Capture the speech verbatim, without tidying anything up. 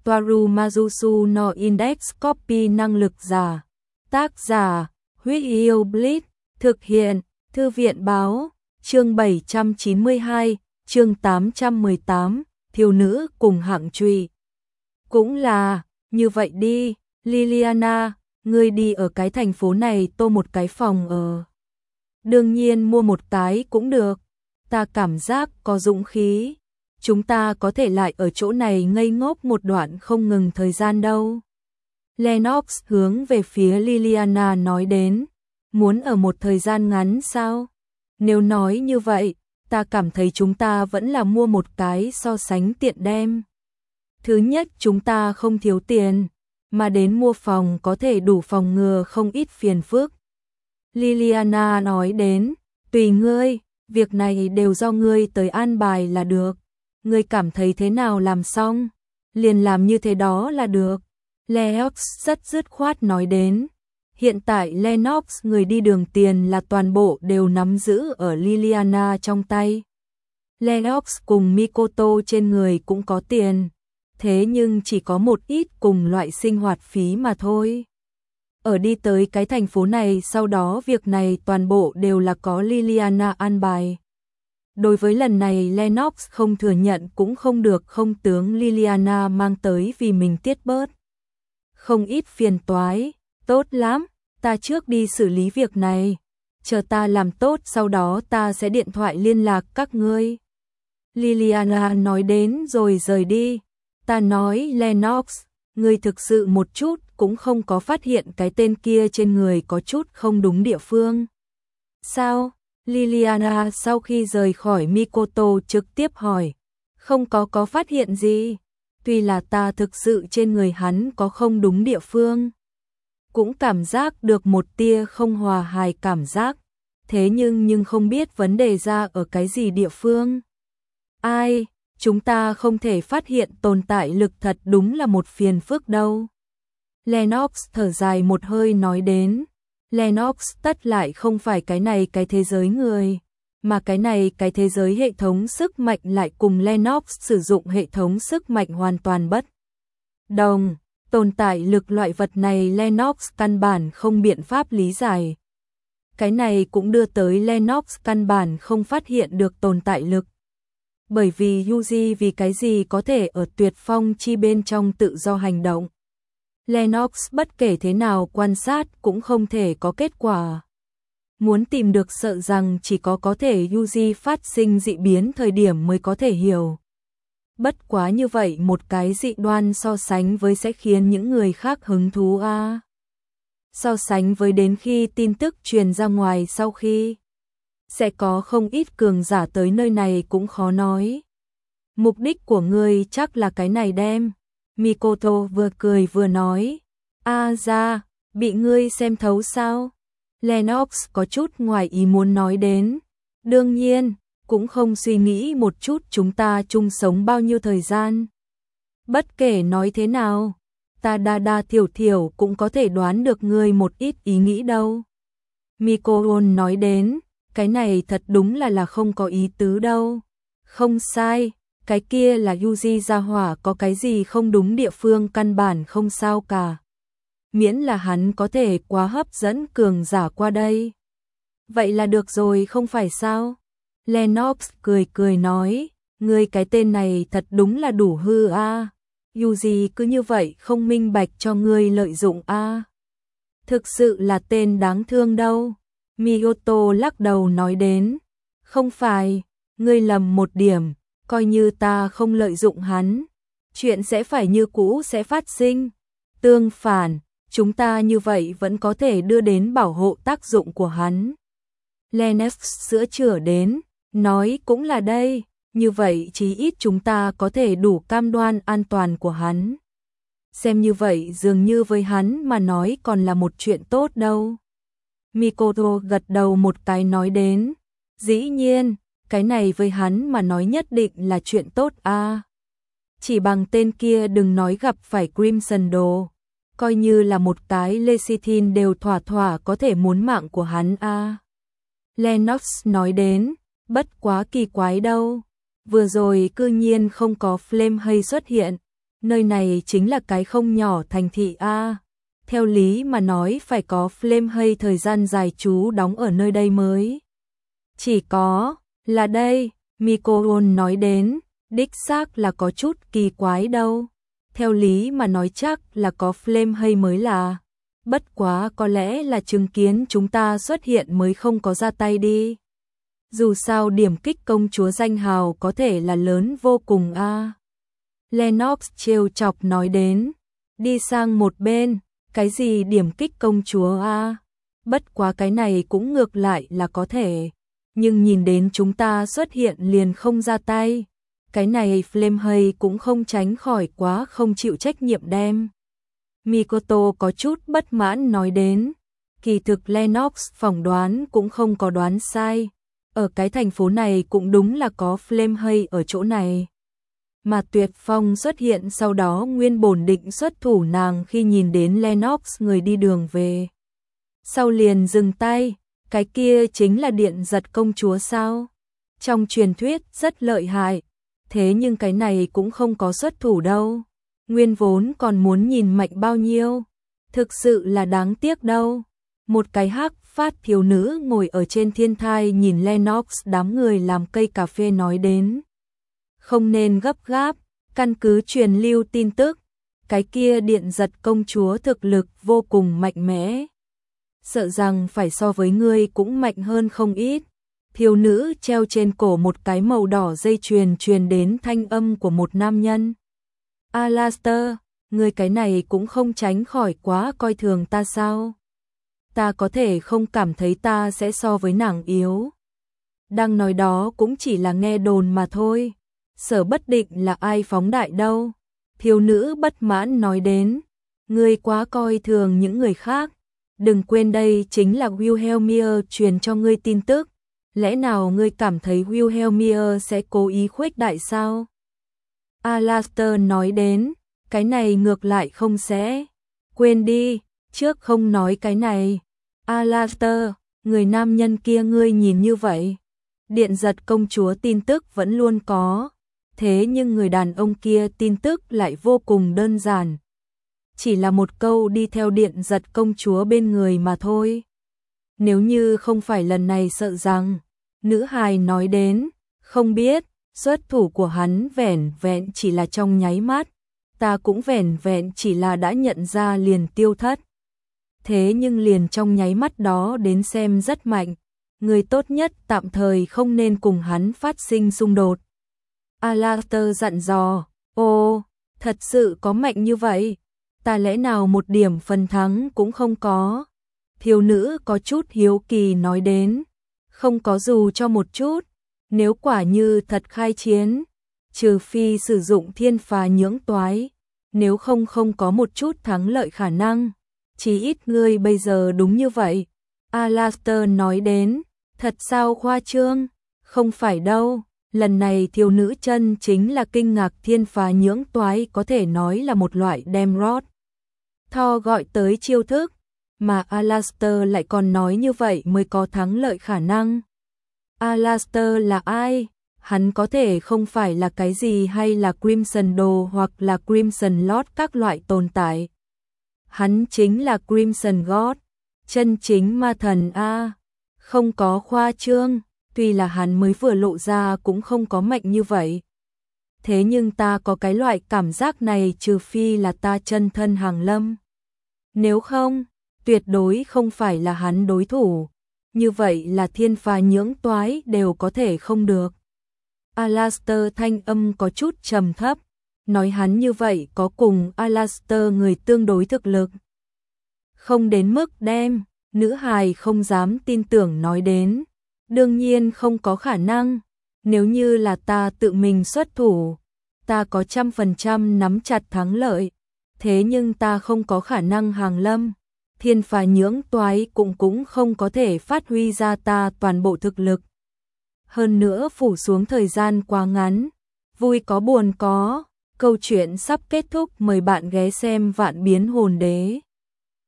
Toaru Majusu no Index Copy năng lực giả. Tác giả, Huyết Yêu Blitz, thực hiện, Thư viện báo, chương bảy trăm chín mươi hai, chương tám trăm mười tám, thiếu nữ cùng hạng trụy. Cũng là, như vậy đi, Liliana, ngươi đi ở cái thành phố này tô một cái phòng ở. Đương nhiên mua một cái cũng được, ta cảm giác có dũng khí. Chúng ta có thể lại ở chỗ này ngây ngốc một đoạn không ngừng thời gian đâu. Lennox hướng về phía Liliana nói đến, muốn ở một thời gian ngắn sao? Nếu nói như vậy, ta cảm thấy chúng ta vẫn là mua một cái so sánh tiện đem. Thứ nhất chúng ta không thiếu tiền, mà đến mua phòng có thể đủ phòng ngừa không ít phiền phức. Liliana nói đến, tùy ngươi, việc này đều do ngươi tới an bài là được. Ngươi cảm thấy thế nào làm xong, liền làm như thế đó là được. Lennox rất dứt khoát nói đến. Hiện tại Lennox người đi đường tiền là toàn bộ đều nắm giữ ở Liliana trong tay. Lennox cùng Mikoto trên người cũng có tiền, thế nhưng chỉ có một ít cùng loại sinh hoạt phí mà thôi. Ở đi tới cái thành phố này sau đó việc này toàn bộ đều là có Liliana an bài. Đối với lần này Lennox không thừa nhận cũng không được, không tướng Liliana mang tới vì mình tiết bớt không ít phiền toái. Tốt lắm, ta trước đi xử lý việc này, chờ ta làm tốt sau đó ta sẽ điện thoại liên lạc các ngươi. Liliana nói đến rồi rời đi. Ta nói Lennox, ngươi thực sự một chút cũng không có phát hiện cái tên kia trên người có chút không đúng địa phương. Sao? Liliana sau khi rời khỏi Mikoto trực tiếp hỏi. Không có có phát hiện gì. Tuy là ta thực sự trên người hắn có không đúng địa phương, cũng cảm giác được một tia không hòa hài cảm giác. Thế nhưng nhưng không biết vấn đề ra ở cái gì địa phương. Ai, chúng ta không thể phát hiện tồn tại lực thật đúng là một phiền phức đâu. Lennox thở dài một hơi nói đến. Lennox tất lại không phải cái này cái thế giới người, mà cái này cái thế giới hệ thống sức mạnh lại cùng Lennox sử dụng hệ thống sức mạnh hoàn toàn bất đồng. Tồn tại lực loại vật này Lennox căn bản không biện pháp lý giải. Cái này cũng đưa tới Lennox căn bản không phát hiện được tồn tại lực. Bởi vì Yuji vì cái gì có thể ở tuyệt phong chi bên trong tự do hành động. Lennox bất kể thế nào quan sát cũng không thể có kết quả. Muốn tìm được sợ rằng chỉ có có thể Yuji phát sinh dị biến thời điểm mới có thể hiểu. Bất quá như vậy một cái dị đoan so sánh với sẽ khiến những người khác hứng thú a. À. So sánh với đến khi tin tức truyền ra ngoài sau khi sẽ có không ít cường giả tới nơi này cũng khó nói. Mục đích của ngươi chắc là cái này đem. Mikoto vừa cười vừa nói. A à ra, bị ngươi xem thấu sao? Lennox có chút ngoài ý muốn nói đến. Đương nhiên, cũng không suy nghĩ một chút chúng ta chung sống bao nhiêu thời gian. Bất kể nói thế nào, ta đa đa thiểu thiểu cũng có thể đoán được ngươi một ít ý nghĩ đâu. Mikoto nói đến, cái này thật đúng là là không có ý tứ đâu. Không sai, cái kia là Yuji gia hỏa có cái gì không đúng địa phương căn bản không sao cả. Miễn là hắn có thể quá hấp dẫn cường giả qua đây. Vậy là được rồi không phải sao? Lennox cười cười nói, ngươi cái tên này thật đúng là đủ hư a. À. Yuji cứ như vậy không minh bạch cho ngươi lợi dụng a. À. Thực sự là tên đáng thương đâu. Miyoto lắc đầu nói đến, không phải, ngươi lầm một điểm, coi như ta không lợi dụng hắn, chuyện sẽ phải như cũ sẽ phát sinh. Tương phản, chúng ta như vậy vẫn có thể đưa đến bảo hộ tác dụng của hắn. Lennox sữa chữa đến, nói cũng là đây, như vậy chí ít chúng ta có thể đủ cam đoan an toàn của hắn. Xem như vậy dường như với hắn mà nói còn là một chuyện tốt đâu. Mikoto gật đầu một cái nói đến, dĩ nhiên, cái này với hắn mà nói nhất định là chuyện tốt a. À. Chỉ bằng tên kia đừng nói gặp phải Crimson đồ, coi như là một cái Lecithin đều thỏa thỏa có thể muốn mạng của hắn a. À. Lennox nói đến, bất quá kỳ quái đâu, vừa rồi cư nhiên không có Flame hay xuất hiện, Nơi này chính là cái không nhỏ thành thị A. Theo lý mà nói phải có Flame hay thời gian dài chú đóng ở nơi đây mới. Chỉ có, là đây, Mikoon nói đến, đích xác là có chút kỳ quái đâu. Theo lý mà nói chắc là có Flame hay mới là. Bất quá có lẽ là chứng kiến chúng ta xuất hiện mới không có ra tay đi. Dù sao điểm kích công chúa danh hào có thể là lớn vô cùng a. À. Lennox trêu chọc nói đến, đi sang một bên, cái gì điểm kích công chúa a? À? Bất quá cái này cũng ngược lại là có thể, nhưng nhìn đến chúng ta xuất hiện liền không ra tay, cái này Flame hay cũng không tránh khỏi quá không chịu trách nhiệm đem. Mikoto có chút bất mãn nói đến, kỳ thực Lennox phỏng đoán cũng không có đoán sai, ở cái thành phố này cũng đúng là có Flame hay ở chỗ này. Mà Tuyệt Phong xuất hiện sau đó nguyên bổn định xuất thủ nàng khi nhìn đến Lennox người đi đường về. Sau liền dừng tay, cái kia chính là điện giật công chúa sao? Trong truyền thuyết rất lợi hại, thế nhưng cái này cũng không có xuất thủ đâu. Nguyên vốn còn muốn nhìn mạnh bao nhiêu, thực sự là đáng tiếc đâu. Một cái hắc phát thiếu nữ ngồi ở trên thiên thai nhìn Lennox đám người làm cây cà phê nói đến. Không nên gấp gáp, căn cứ truyền lưu tin tức, cái kia điện giật công chúa thực lực vô cùng mạnh mẽ. Sợ rằng phải so với ngươi cũng mạnh hơn không ít. Thiếu nữ treo trên cổ một cái màu đỏ dây chuyền truyền đến thanh âm của một nam nhân. Alastair, ngươi cái này cũng không tránh khỏi quá coi thường ta sao? Ta có thể không cảm thấy ta sẽ so với nàng yếu. Đang nói đó cũng chỉ là nghe đồn mà thôi. Sở bất định là ai phóng đại đâu. Thiếu nữ bất mãn nói đến, ngươi quá coi thường những người khác. Đừng quên đây chính là Wilhelmia truyền cho ngươi tin tức. Lẽ nào ngươi cảm thấy Wilhelmia sẽ cố ý khuếch đại sao? Alastair nói đến, cái này ngược lại không sẽ. Quên đi, trước không nói cái này. Alastair, người nam nhân kia ngươi nhìn như vậy. Điện giật công chúa tin tức vẫn luôn có. Thế nhưng người đàn ông kia tin tức lại vô cùng đơn giản. Chỉ là một câu đi theo điện giật công chúa bên người mà thôi. Nếu như không phải lần này sợ rằng, nữ hài nói đến, không biết, xuất thủ của hắn vẻn vẹn chỉ là trong nháy mắt, ta cũng vẻn vẹn chỉ là đã nhận ra liền tiêu thất. Thế nhưng liền trong nháy mắt đó đến xem rất mạnh, người tốt nhất tạm thời không nên cùng hắn phát sinh xung đột. Alastair dặn dò, ô, thật sự có mạnh như vậy, ta lẽ nào một điểm phần thắng cũng không có. Thiếu nữ có chút hiếu kỳ nói đến, không có dù cho một chút, nếu quả như thật khai chiến, trừ phi sử dụng thiên phà nhưỡng toái, nếu không không có một chút thắng lợi khả năng, chỉ ít ngươi bây giờ đúng như vậy. Alastair nói đến, thật sao khoa trương, không phải đâu, lần này thiếu nữ chân chính là kinh ngạc thiên phà nhưỡng toái có thể nói là một loại đem rót. Tho gọi tới chiêu thức, mà Alastair lại còn nói như vậy mới có thắng lợi khả năng. Alastair là ai? Hắn có thể không phải là cái gì hay là Crimson Đồ hoặc là Crimson Lord các loại tồn tại. Hắn chính là Crimson God, chân chính ma thần A. Không có khoa trương, tuy là hắn mới vừa lộ ra cũng không có mạnh như vậy. Thế nhưng ta có cái loại cảm giác này trừ phi là ta chân thân hàng lâm. Nếu không, tuyệt đối không phải là hắn đối thủ. Như vậy là thiên phà nhưỡng toái đều có thể không được. Alastair thanh âm có chút trầm thấp, nói hắn như vậy có cùng Alastair người tương đối thực lực. Không đến mức đem, nữ hài không dám tin tưởng nói đến. Đương nhiên không có khả năng, nếu như là ta tự mình xuất thủ, ta có trăm phần trăm nắm chặt thắng lợi, thế nhưng ta không có khả năng hàng lâm. Thiên phà nhưỡng toái cũng cũng không có thể phát huy ra ta toàn bộ thực lực. Hơn nữa phủ xuống thời gian quá ngắn, vui có buồn có, câu chuyện sắp kết thúc, mời bạn ghé xem Vạn Biến Hồn Đế.